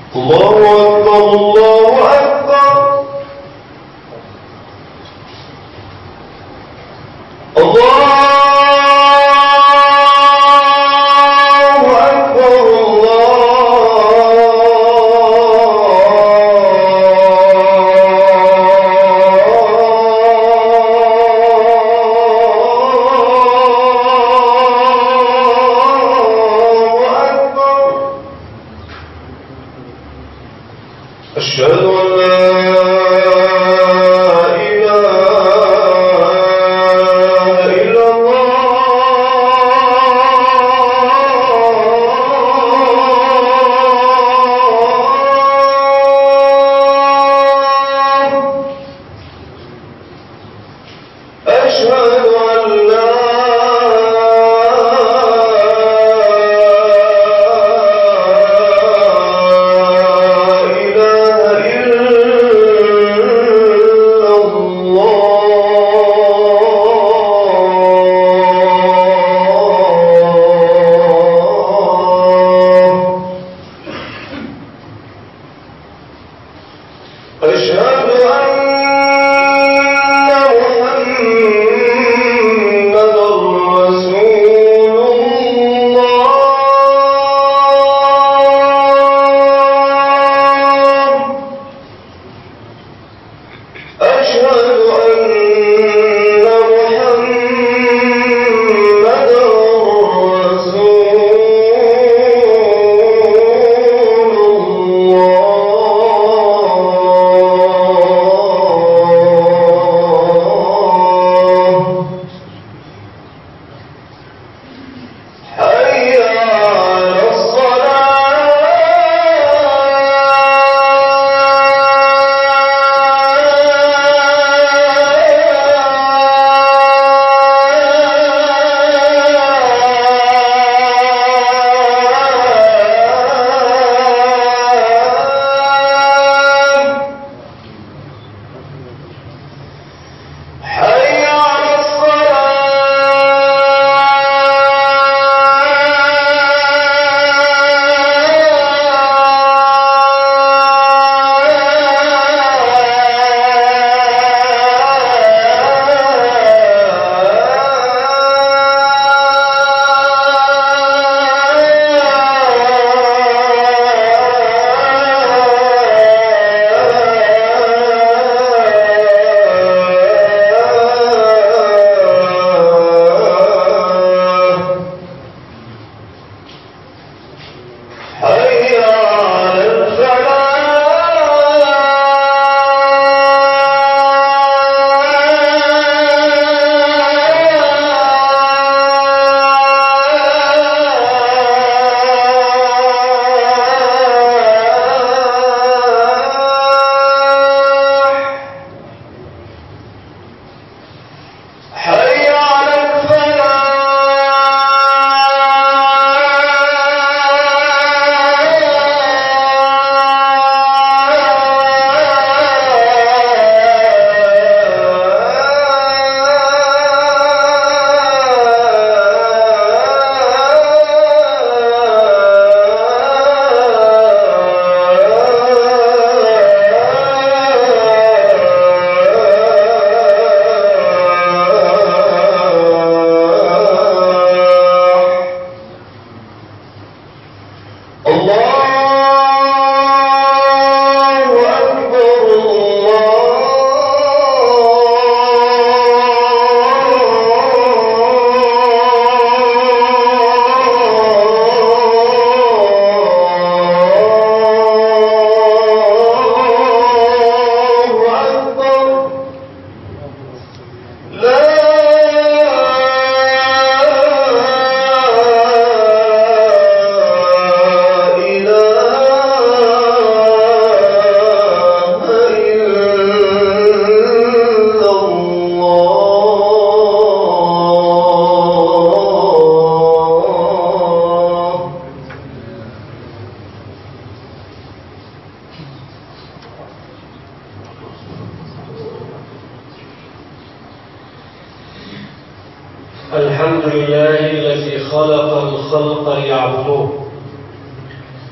الحمد لله الذي خلق الخلق ليعبدوه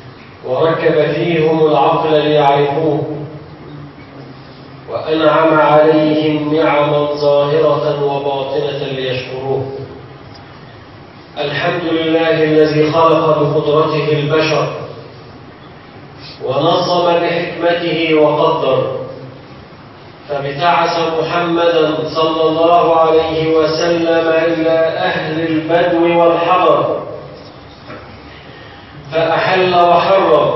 وركب فيهم العقل ليعرفوه، وأنعم عليهم نعما ظاهرة وباطنة ليشكروه. الحمد لله الذي خلق بقدرته البشر ونظم بحكمته وقدر، فابتعث محمدا صلى الله عليه وسلم إلى أهل البدو والحضر، فأحل وحرم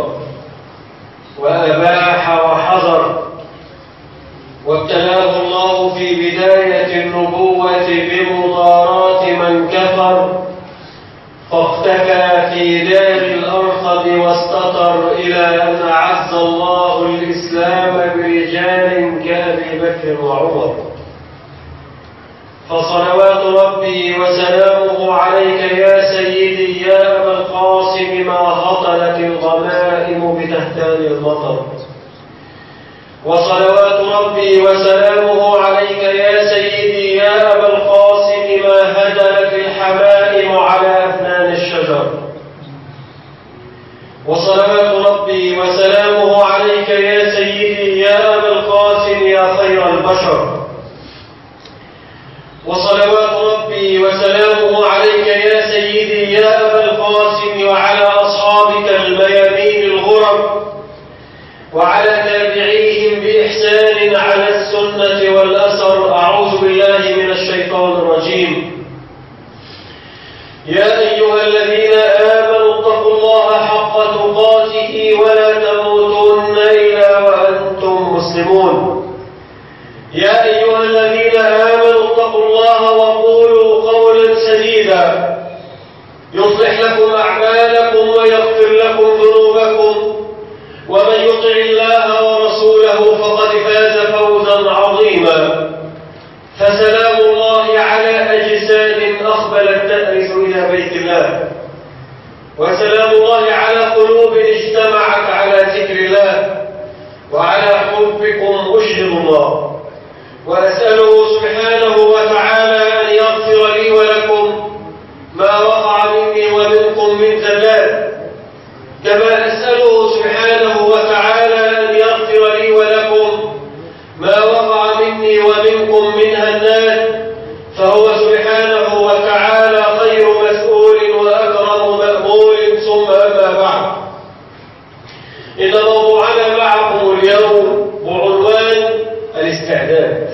وأباح وحظر، وابتلاه الله في بداية النبوة بمضاراة من كفر، فاختفى في دار الأرقم واستتر إلى أن أعز الله الإسلام برجال كأبي بكر وعمر. فصلوات ربي وسلامه عليك يا سيدي يا أبا القاسم ما هطلت الغمائم بتهتان المطر. وصلوات ربي وسلامه عليك يا سيدي يا أبا القاسم ما هدلت الحمائم على أفنان الشجر. وصلوات ربي وسلامه عليك يا سيدي يا أبا القاسم يا خير البشر. وصلوات ربي وسلامه عليك يا سيدي يا أبا القاسم وعلى أصحابك الميامين الغرب، وعلى تابعيهم بإحسان على السنة والأثر. أعوذ بالله من الشيطان الرجيم. يا أيها الذين آمنوا اتقوا الله حق تقاته ولا تموتن إلا وأنتم مسلمون. يا أيها الذين آمنوا اتقوا الله وقولوا قولا سديدا يصلح لكم أعمالكم ويغفر لكم ذنوبكم، ومن يطع الله ورسوله فقد فاز فوزا عظيما. فسلام الله على أجساد أقبلت تأنس إلى بيت الله، وسلام الله على قلوب اجتمعت على ذكر الله، وعلى حبكم أشهد الله. وأسأله سبحانه وتعالى أن يغفر لي ولكم ما وقع مني ومنكم من زلات، كما أسأله سبحانه وتعالى أن يغفر لي ولكم ما وقع مني ومنكم من هنات، فهو سبحانه وتعالى خير مسؤول وأكرم مأمول. ثم أما بعد، إن موضوعنا معكم اليوم بعنوان الاستعداد،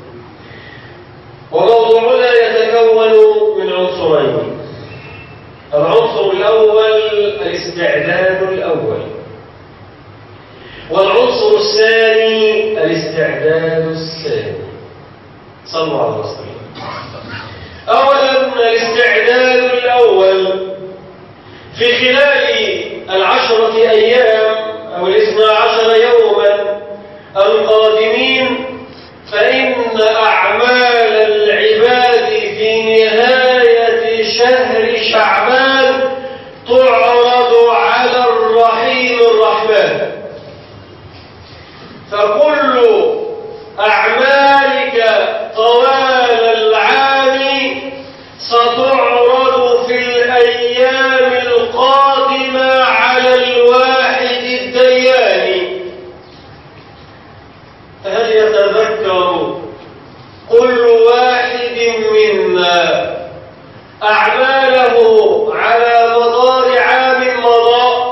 وموضوعنا يتكون من عنصرين. العنصر الأول الاستعداد الأول، والعنصر الثاني الاستعداد الثاني. صلوا على رسول الله. أولا الاستعداد الأول، في خلال 10 أيام أو 12 يوما القادمين، فإن أعمال العباد في نهاية شهر شعبان تعرض على الرحيم الرحمن، فكل أعمالك طوال العام ستعرض في الأيام القادمة على الواحد الديان. فهل يتذكر كل واحد منا أعماله على مدار عام مضى؟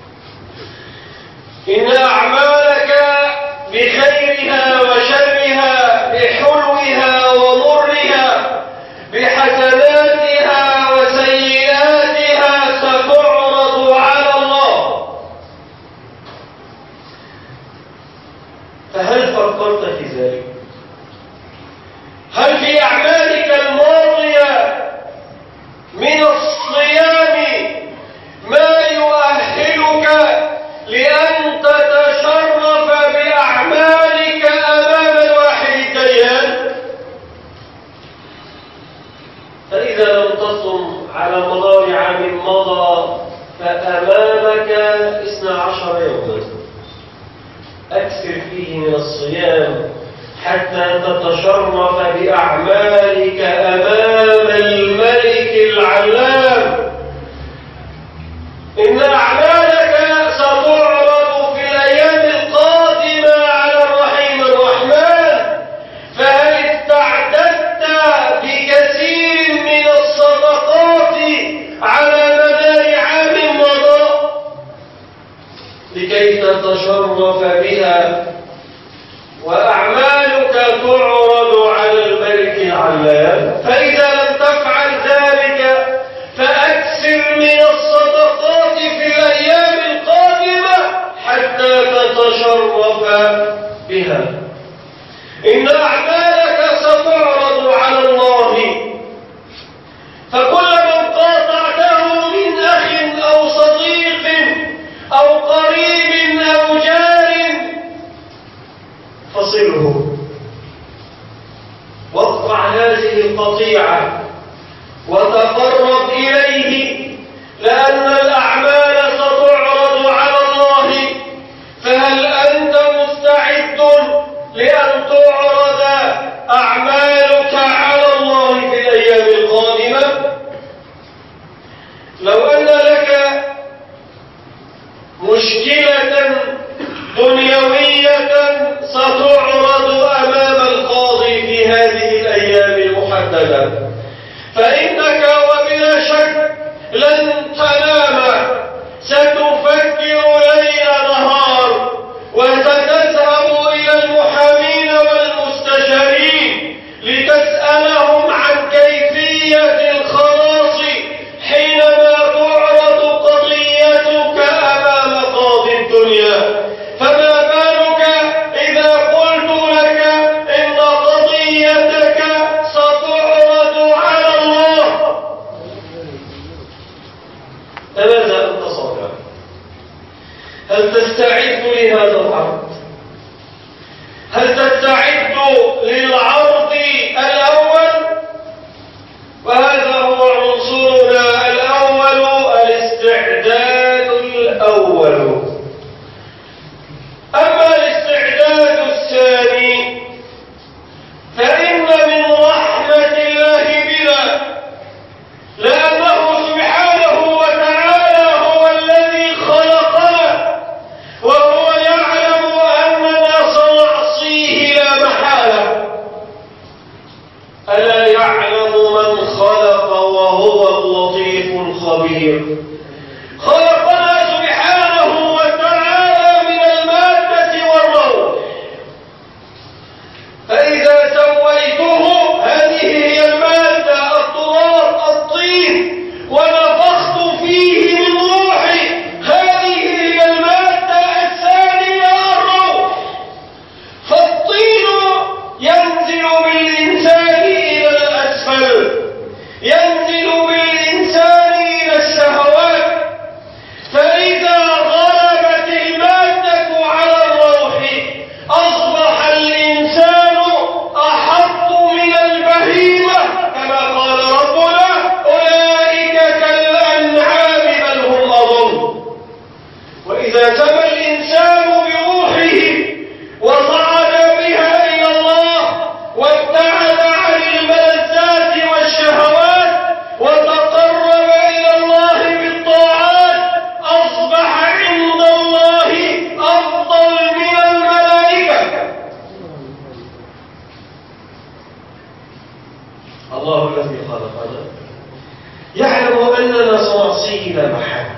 إن أعمالك بخيرها وشرها، بحلوها ومرها، بحسناتها وسيئاتها ستعرض على الله. فهل فكرت في ذلك؟ هل في أعمالك الماضية من الصيام ما يؤهلك لأن تتشرف بأعمالك أمام الواحد الديان؟ فإذا لم تصم على مدار عام مضى فأمامك 12 يوما، أكثر فيه من الصيام حتى تتشرف بأعمالك أمام الملك العلام. إن أعمالك لكي تتشرف بها، وأعمالك تعرض على الملك العلام. فإذا لم تفعل ذلك فأكثر من الصدقات في الأيام القادمة حتى تتشرف بها. إن أعمالك ستعرض على الله، فكل من قاطعته من أخ أو صديق أو قريب أو جار فصله، واقطع هذه القطيعة وتقرب إليه، لأن الأعمال ستعرض على الله. فهل أنت مستعد لأن تعرض أعمالك على الله في الأيام القادمة؟ لو أن لك مشكلة دنيوية ستعرض أمام القاضي في هذه الأيام المحددة، فإنك وبلا شك لن تنام، ستفكر ليل نهار، وستذهب إلى المحامين والمستشارين لتسألهم عن كيفية الخلاص حينما تعرض قضيتك أمام قاضي الدنيا. فما بالك إذا قلت لك إن قضيتك ستعرض على الله؟ فماذا أنت صانع؟ هل تستعد لهذا العرض؟ هل تستعد للعرض الأول؟ وهذا هو عنصرنا الأول، الاستعداد الأول. أما الاستعداد الثاني فإن من رحمة الله بنا، لأنه سبحانه وتعالى هو الذي خلقنا، وهو يعلم أننا سنعصيه لا محالة. ألا يعلم من خلق وهو اللطيف الخبير. خلقنا سبحانه وتعالى من المادة والروح، فإذا سويته، هذه هي المادة، التراب، الطين، ونفخت فيه من روحي، هذه هي المادة الثانية، الروح. فالطين ينزل بالإنسان إلى الأسفل، ينزل بالإنسان إلى الشهوات. فإذا غلبت المادة على الروح أصبح الإنسان أحط من البهيمة، كما قال ربنا: أولئك كالأنعام بل هم أضل. وإذا سمى الإنسان بروحه وصعد بها إلى الله وابتعد عن الملذات والشهوات وتقرب إلى الله بالطاعات، أصبح عند الله أفضل من الملائكة. الله الذي خلقنا يعلم أننا سنعصيه لا محالة،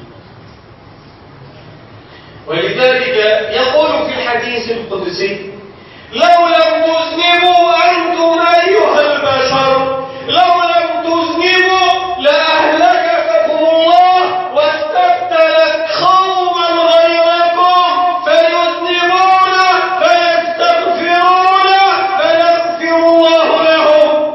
ولذلك يقول في الحديث القدسي: لو لم تذنبوا أنتم أيها البشر، لو لم تذنبوا لأهلككم الله واستبدل قوما غيركم فيذنبون فيستغفرون فيغفر الله لهم.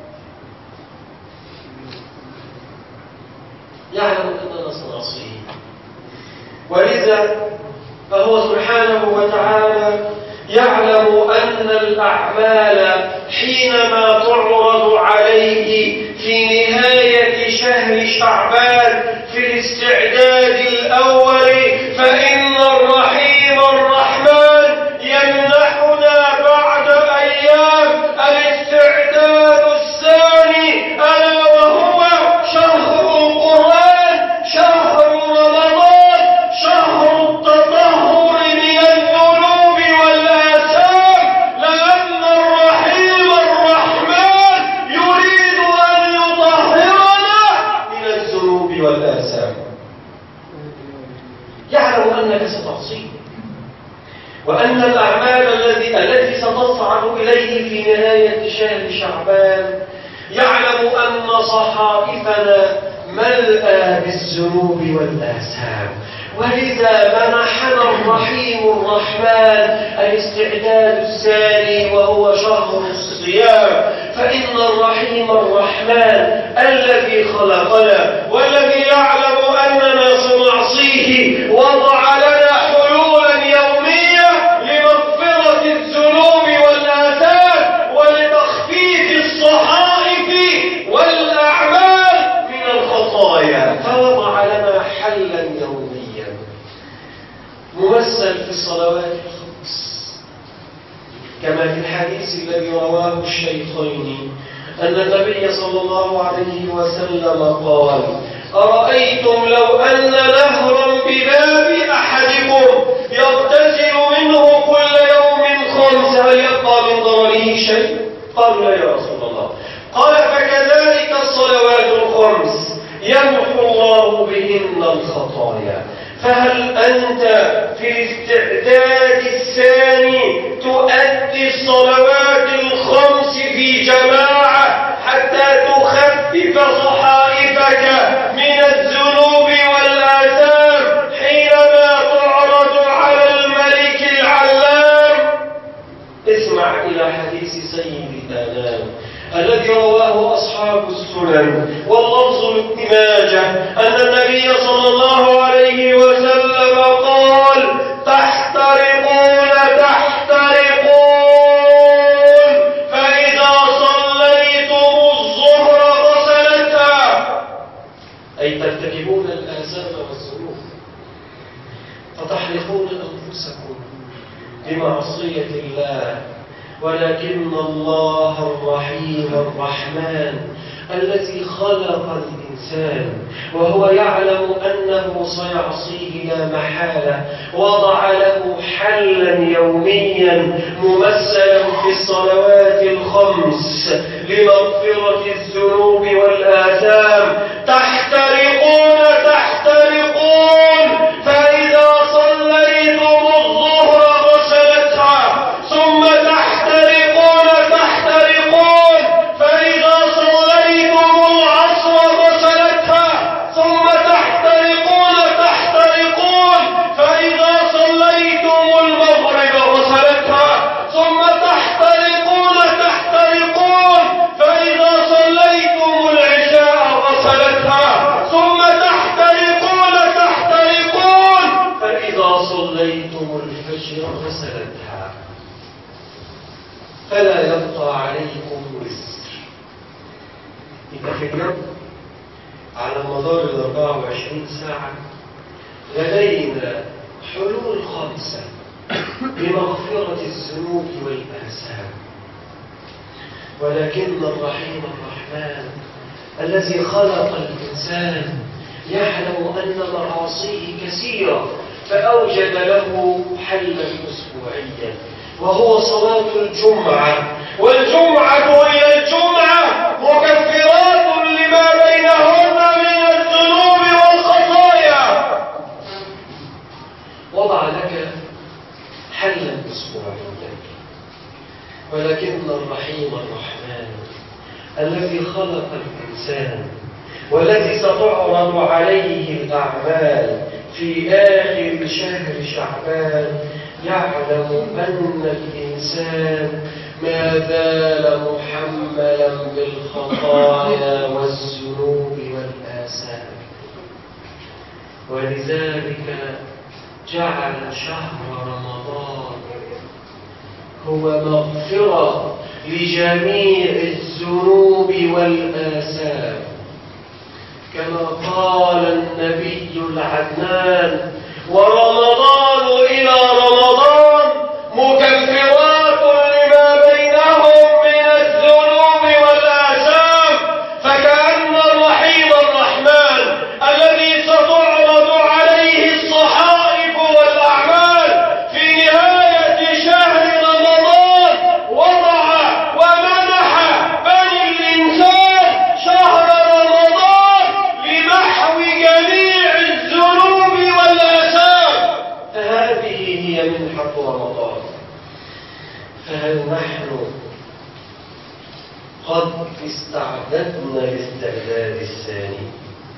يعلم أننا سنعصيه، ولذا فهو سبحانه وتعالى يعلم أن الأعمال حينما تعرض عليه في نهاية شهر شعبان في الاستعداد الأول، فإن الرحيم الرحمن يمنحنا بعد أيام الاستعداد الثاني، ألا وهو شهر القرآن، شهر رمضان، شهر التطهر من الذنوب والآثام، لأن الرحيم الرحمن يريد أن يطهرنا من الذنوب والآثام. يعلم أنك ستعصيه، وأن الأعمال التي ستصعد إليه في نهاية شهر شعبان يعلم أن صحائفنا ملأى بالذنوب والآثام. ولذا منحنا الرحيم الرحمن الاستعداد الثاني وهو شهر الصيام. فإن الرحيم الرحمن الذي خلقنا والذي يعلم أننا سنعصيه وضع لنا حلولا يومية لمغفرة الذنوب والآثام ولتخفيف الصحائف والأعمال من الخطايا، فوضع لنا حلا يوميا ممثل في الصلوات الخمس، كما في الحديث الذي رواه الشيخين أن النبي صلى الله عليه وسلم قال: أرأيتم لو أن نهرا بباب أحدكم يغتسل منه كل يوم 5 هل يبقى من ضرره شيء؟ قالوا: لا يا رسول الله. قال: فكذلك الصلوات الخمس يمحو الله بهن الخطايا. فهل أنت في الاستعداد الثاني تؤدي الصلوات الخمس في جماعة حتى تخفف صحائفك من الذنوب والآثام حينما تعرض على الملك العلام؟ اسمع إلى حديث سيد الآلام الذي رواه أصحاب السنن واللفظ لابن ماجه أن النبي صلى الله عليه وسلم قال: تحترقون فإذا صليتم الظهر غسلتها، أي ترتكبون الآثام والذنوب فتحرقون أنفسكم بمعصية الله. ولكن الله الرحيم الرحمن الذي خلق الإنسان وهو يعلم أنه سيعصيه لا محالة وضع له حلا يوميا ممثلا في الصلوات الخمس لمغفرة الذنوب والآثام. تحترقون فإذا صليتم الظهر غسلتها، ثم تحترقون فإذا صليتم العصر غسلتها، ثم تحترقون فإذا صليتم المغرب غسلتها، ثم تحترقون فإذا صليتم العشاء غسلتها، ثم تحترقون فإذا صليتم الفجر غسلتها. فلا يبقى عليكم وزر. يبقى في اليوم على مدار 24 ساعة لدينا حلول 5 لمغفرة الذنوب والآثام. ولكن الرحيم الرحمن الذي خلق الإنسان يعلم أن معاصيه كثيرة، فأوجد له حلا أسبوعيا وهو صلاة الجمعة. والجمعة هي الجمعة مكفرات لما بينهن من الذنوب والخطايا. وضع لك حلا أسبوعيا. ولكن الرحيم الرحمن الذي خلق الإنسان والذي ستعرض عليه الأعمال في آخر شهر شعبان يعلم أن الإنسان ما زال محملا بالخطايا والذنوب والآثام. ولذلك جعل شهر رمضان هو مغفرة لجميع الذنوب والآثام، كما قال النبي العدنان: ورمضان إلى رمضان مكفرات لما بينهم من الذنوب والآثام. فكأن الرحيم الرحمن الذي ستعرض عليه الصحائف والأعمال في نهاية شهر رمضان وضع ومنح بني الإنسان شهر رمضان لمحو جميع الذنوب والآثام. صحيفة رمضان، فهل نحن قد استعددنا الاستعداد الثاني؟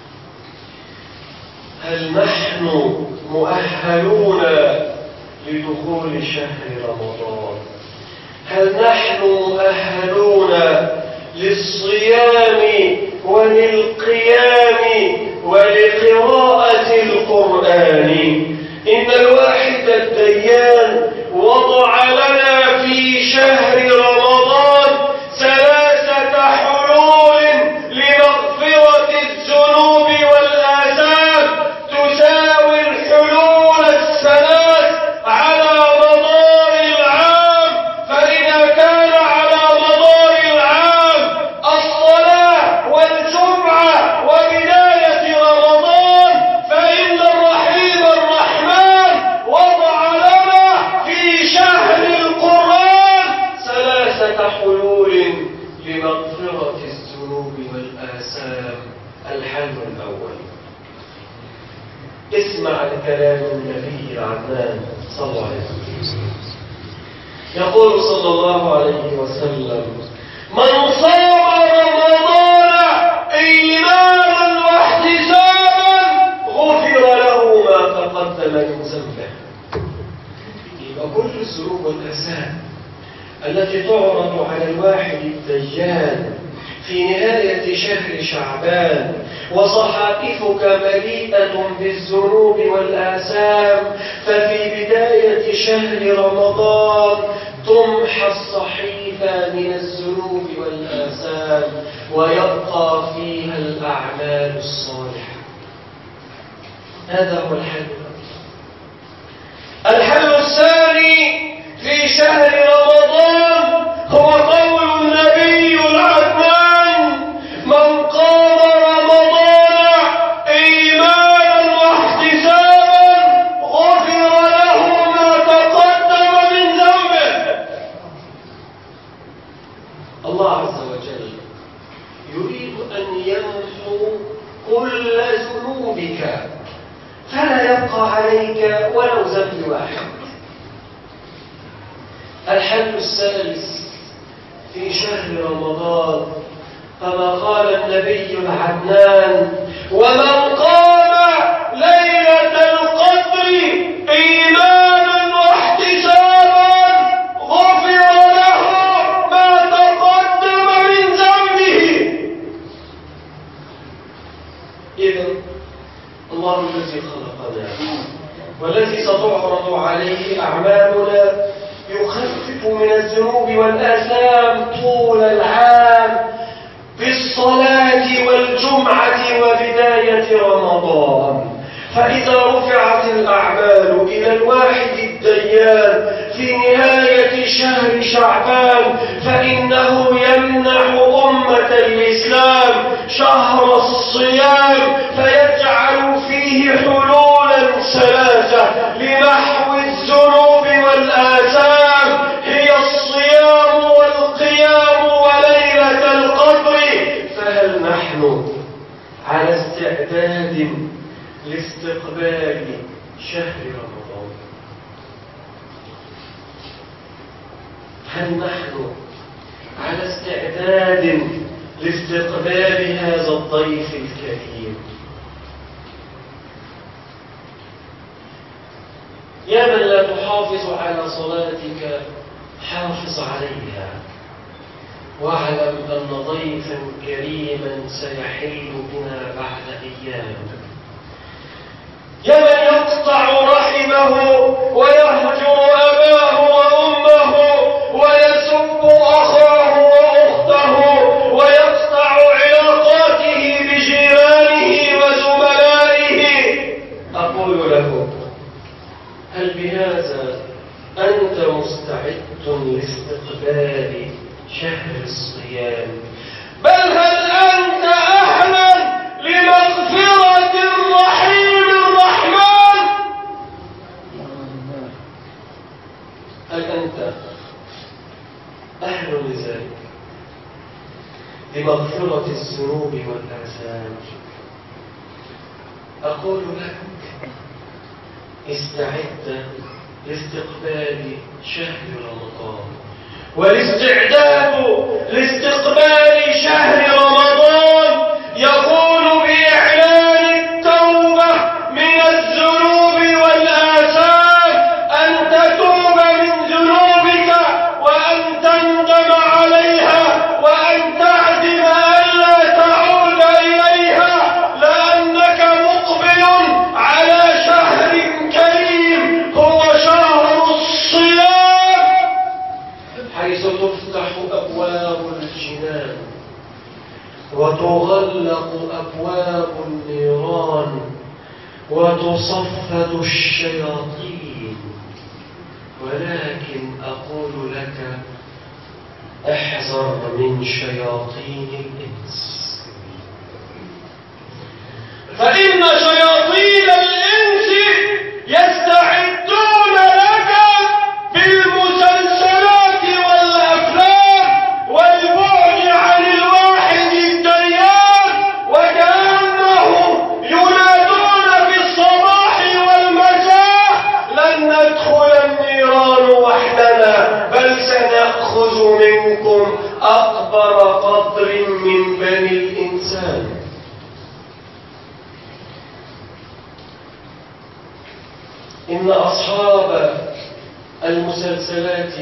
هل نحن مؤهلون لدخول شهر رمضان؟ هل نحن مؤهلون للصيام وللقيام ولقراءة القرآن؟ إن الواحد الديان وضع لنا في شهر رمضان 3 حلول لمغفرة الذنوب والآثام تساوي الحلول ال3 على مدار العام. فإذا كان على مدار العام الصلاة والجمعة وبداية رمضان، فإن الرحيم الرحمن وضع لنا في شهر القرآن 3 حلول لمغفرة الذنوب والآثام. الحل الأول، اسمع لكلام النبي العدنان صلى الله عليه وسلم. يقول صلى الله عليه وسلم: من صام رمضان إيمانا واحتسابا غفر له ما تقدم من ذنبه. يبقى كل الذنوب والآثام التي تعرض على الواحد الديان في نهاية شهر شعبان وصحائفك مليئة بالذنوب والآثام، ففي بداية شهر رمضان تمحى الصحيفة من الذنوب والآثام ويبقى فيها الأعمال الصالحة. هذا هو الحل. الحل الثاني في شهر رمضان هو قول النبي العدنان: من قام رمضان إيمانا واحتسابا غفر له ما تقدم من ذنبه. الله عز وجل يريد أن يمحو كل ذنوبك، فلا يبقى عليك ولو ذنب واحد. الحل الثالث في شهر رمضان كما قال النبي العدنان: ومن قام ليلة القدر إيمانا واحتسابا غفر له ما تقدم من ذنبه. إذن الله الذي خلقنا والذي ستعرض عليه أعمالنا يخفف من الذنوب والآثام طول العام بالصلاة والجمعة وبداية رمضان. فإذا رفعت الأعمال إلى الواحد الديان في نهاية شهر شعبان، فإنه يمنح أمة الإسلام شهر الصيام، فيجعل فيه حلولا 3 لمحو الذنوب والآثام، هي الصيام والقيام وليلة القدر. فهل نحن على استعداد لاستقبال شهر رمضان؟ هل نحن على استعداد لاستقبال هذا الضيف الكريم؟ يا من لا تحافظ على صلاتك حافظ عليها، واعلم أن ضيفا كريما سيحل بنا بعد أيام. يا من يقطع رحمه ويهجر أباه وأمه ويسب أخاه وأخته ويقطع علاقاته بجيرانه وزملائه، أقول له: هل بهذا أنت مستعد لاستقبال شهر الصيام؟ بل هل أنت أهلا لمغفرة الرحيم الرحمن؟ هل أنت أهل لذلك، لمغفرة الذنوب والآثام؟ أقول لك: استعد لاستقبال شهر رمضان والاستعداد لاستقبال شهر رمضان يكون بإعلان التوبة من الذنوب والآثام، أن تتوب من ذنوبك وأن تندم عليها وأن تعزم ألا تعود إليها، لأنك مقبل على شهر كريم هو شهر الصيام، حيث تفتح أبواب الجنان وتغلق أبواب النيران وتصفد الشياطين. ولكن أقول لك احذر من شياطين الإنس، فإن شياطين الإنس يستعدون لك بالمسلسلات والأفلام والبعد عن الواحد الديان، وكأنهم ينادون في الصباح والمساء: لن ندخل النيران وحدنا بل سنأخذ منكم أكبر قدر من بني الإنسان. إن أصحاب المسلسلات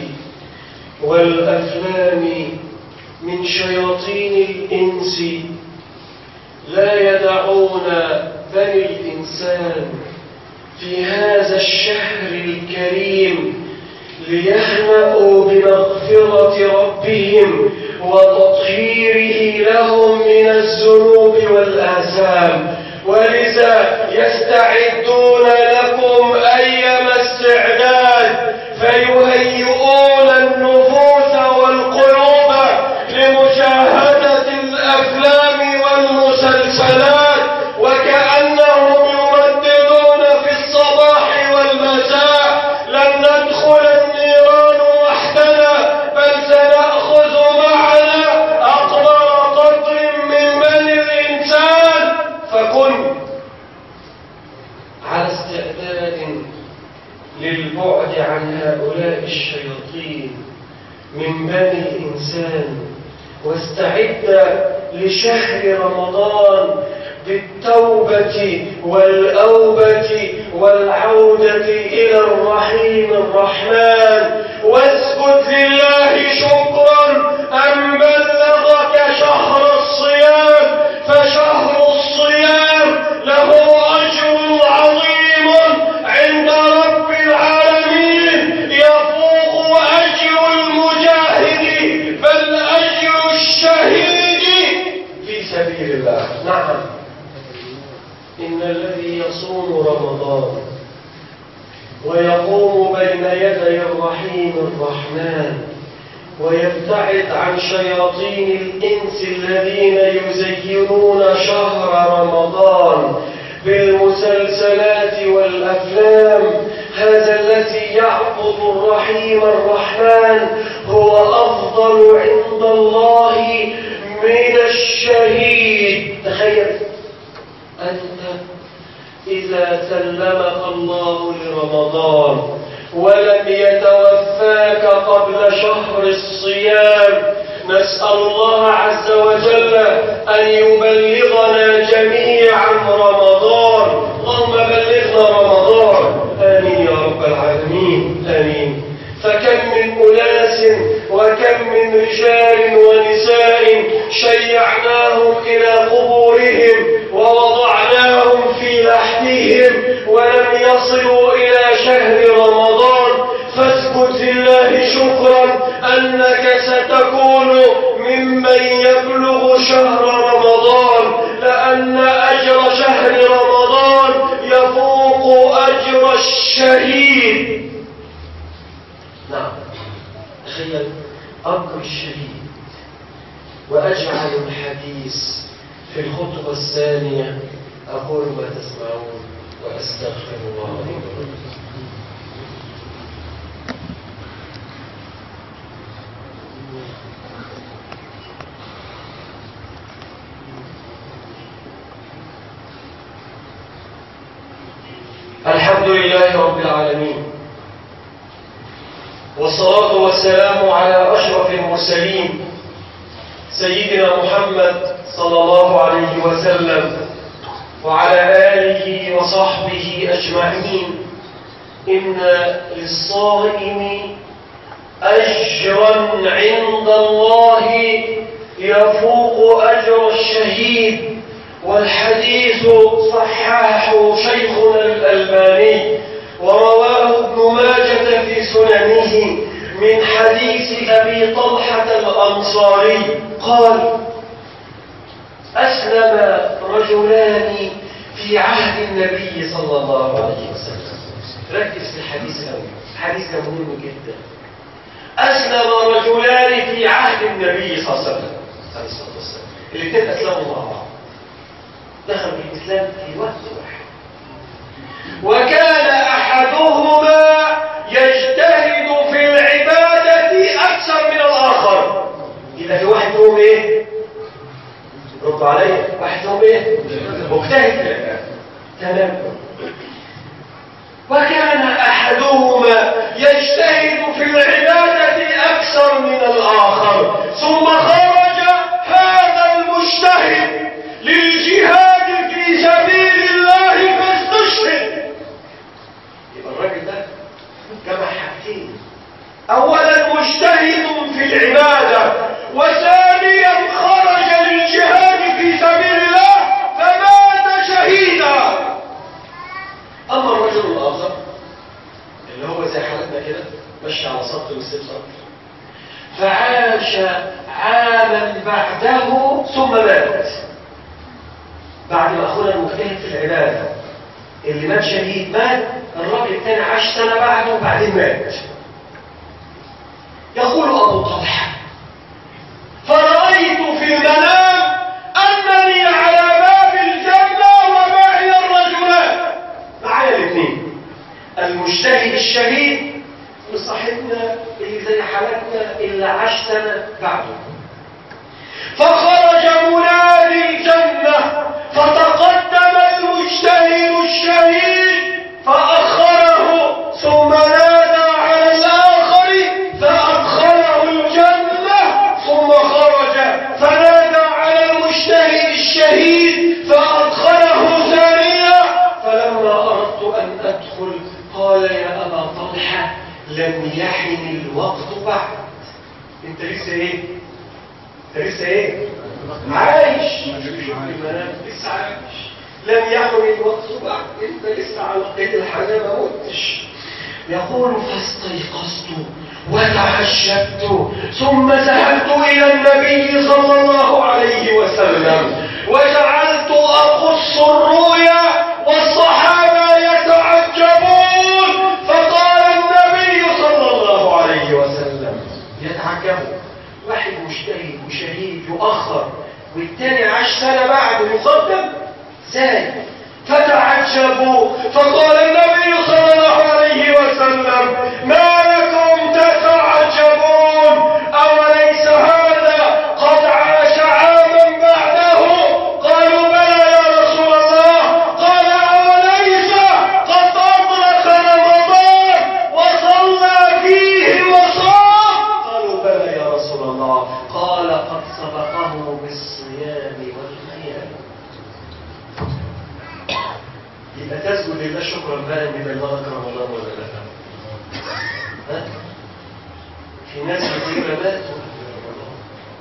والأفلام من شياطين الإنس لا يدعون بني الإنسان في هذا الشهر الكريم ليهنأوا بمغفرة ربهم وتطهيره لهم من الذنوب والآثام، ولذا يستعدون لكم أيما استعداد، فيهيئون النفوس والقلوب لمشاهدة الأفلام والمسلسلات، وكأنهم يرددون في الصباح والمساء: لن ندخل النيران وحدنا بل سنأخذ معنا أكبر قدر من بني الإنسان. فكن على استعداد للبعد عن هؤلاء الشياطين من بني الإنسان، واستعد لشهر رمضان بالتوبة والأوبة والعودة إلى الرحيم الرحمن، واسجد لله شكرا أن بلغك شهر الصيام، فشهر الصيام له أجر عظيم عند رب العالمين يفوق أجر المجاهد بل أجر الشهيد في سبيل الله. نعم، إن الذي يصوم رمضان ويقوم بين يدي الرحيم الرحمن ويبتعد عن شياطين الإنس الذين يزينون شهر رمضان بالمسلسلات والأفلام، هذا الذي يعبد الرحيم الرحمن هو أفضل عند الله من الشهيد. تخيل أنت إذا سلمك الله لرمضان ولم يتوفاك قبل شهر الصيام، نسأل الله عز وجل أن يبلغنا جميعا رمضان. اللهم بلغنا رمضان، آمين يا رب العالمين، آمين. فكم من أناس وكم من رجال ونساء شيعناهم إلى قبورهم ووضعناهم في لحدهم ولم يصلوا إلى شهر رمضان، فاسجد لله شكرا أنك ستكون ممن يبلغ شهر رمضان، لأن أجر شهر رمضان يفوق أجر الشهيد. نعم، تخيل أجر الشهيد. وأجعل الحديث في الخطبة الثانية. أقول ما تسمعون وأستغفر الله لي ولكم. الحمد لله رب العالمين، والصلاة والسلام على أشرف المرسلين سيدنا محمد صلى الله عليه وسلم وعلى آله وصحبه أجمعين. إن للصائم أجرا عند الله يفوق أجر الشهيد، والحديث صححه شيخنا الألباني ورواه ابن ماجة في سننه من حديث أبي طلحة الأنصاري قال: أسلم رجلان في عهد النبي صلى الله عليه وسلم. ركز في الحديث الأول، الحديث ده مهم جدا. أسلم رجلان في عهد النبي صلى الله عليه وسلم الاثنين أسلموا مع بعض، دخلوا في الإسلام في وقت واحد، وكان أحدهما يجتهد في العبادة أكثر من الآخر. يبقى في واحد منهم إيه؟ رد عليا، واحد منهم إيه؟ مجتهد في العبادة. تمام. وكان أحدهما يجتهد في العبادة أكثر من الآخر، ثم خرج هذا المجتهد للجهاد في سبيل الله فاستشهد. يبقى الراجل ده جمع حاجتين: أولا مجتهد في العبادة، وثانيا خرج للجهاد في سبيل الله فمات شهيدا. أما الرجل الآخر اللي هو زي حالتنا كده مشي على سطر والسيب سطر، فعاش عاما بعده ثم مات. بعد ما أخونا المجتهد في العبادة اللي مات شهيد مات، الراجل الثاني عاش سنة بعده وبعدين مات. يقول أبو طلحة: فرأيت في المنام أنني على باب الجنة ومعي الرجلان، معايا الاثنين، المجتهد الشهيد وصاحبنا اللي زي حالتنا اللي عاش سنة بعده. فخرج منادي الجنة فتقدم المجتهد الشهيد فأخره، ثم نادى على الآخر فأدخله الجنة، ثم خرج فنادى على المجتهد الشهيد فأدخله ثانية. فلما أردت أن أدخل قال: يا أبا طلحة لم يحن الوقت بعد. انت لسه ايه؟ انت لسه ايه؟ عايش. لسه عايش. لم يحن الوقت بعد، انت لسه على قيد الحياة ما متش. يقول: فاستيقظت وتعجبت، ثم ذهبت إلى النبي صلى الله عليه وسلم وجعلت أقص الرؤيا والصحابة يتعجبون. فقال النبي صلى الله عليه وسلم: يتعجبوا، واحد مجتهد وشهيد يؤخر والتاني عاش سنة بعد يقدم ازاي؟ فتعجبوا. فقال النبي صلى الله عليه وسلم: ما لكم تتعجبون؟ أوليس هذا قد عاش عاما بعده؟ قالوا: بلى يا رسول الله. قال: أوليس قد أدرك رمضان وصلى فيه وصام؟ قالوا: بلى يا رسول الله. قال: قد سبقه بالصيام والقيام. يبقى تسجد لله شكرا بقى ان بلغك رمضان ولا لا؟ ها؟ في ناس كثيرة ماتوا قبل رمضان.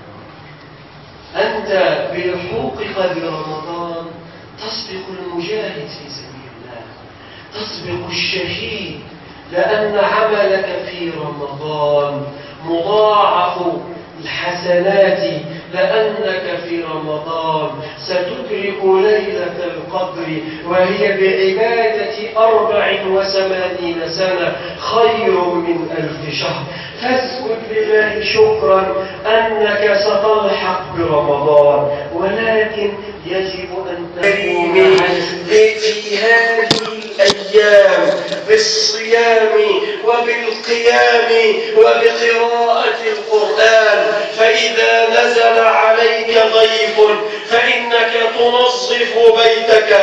أنت بلحوقك برمضان تسبق المجاهد في سبيل الله، تسبق الشهيد، لأن عملك في رمضان مضاعف الحسنات، لأنك في رمضان ستدرك ليلة القدر وهي بعبادة 84 سنة خير من 1000 شهر. فاسجد لله شكرا أنك ستلحق برمضان، ولكن يجب أن تقوم في هذه الأيام بالصيام وبالقيام وبقراءة القرآن. فإذا نزل عليك ضيف فإنك تنظف بيتك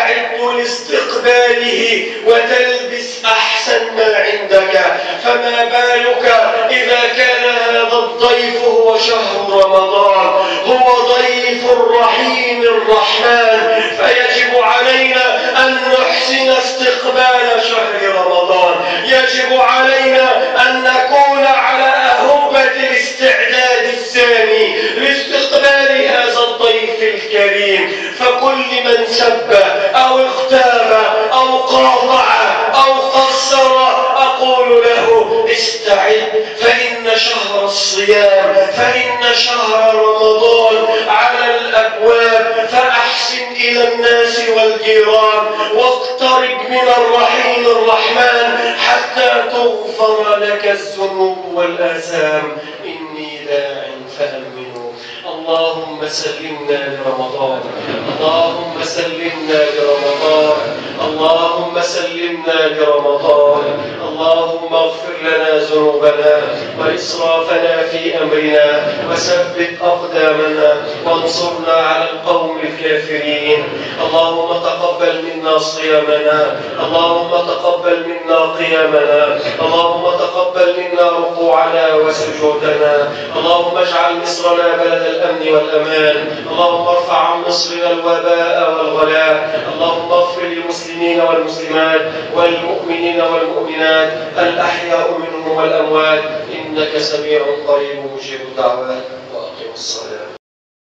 وتستعد لاستقباله وتلبس أحسن ما عندك. فما يجب علينا أن نكون على أهبة الاستعداد الثاني لاستقبال هذا الضيف الكريم. فكل من سب أو اغتاب أو قاطع أو قصر أقول له استعد، فإن شهر الصيام، فإن شهر رمضان على الأبواب، فأحسن إلى الناس والجيران واقترب من الرحيم الرحمن حتى تغفر لك الذنوب والآثام. إني داع فأمنوا. اللهم سلمنا لرمضان، اللهم سلمنا لرمضان، اللهم سلمنا لرمضان. اللهم اغفر لنا ذنوبنا وإسرافنا في أمرنا وثبت أقدامنا وانصرنا على القوم الكافرين. اللهم تقبل منا صيامنا، اللهم تقبل منا قيامنا، اللهم تقبل منا ركوعنا وسجودنا. اللهم اجعل مصرنا بلد الأمن والأمان. اللهم ارفع عن مصرنا الوباء والغلاء. اللهم اغفر للمسلمين والمسلمات والمؤمنين والمؤمنات الأحياء منهم والأموات، إنك سميع قريب مجيب الدعوات. وأقم الصلاة.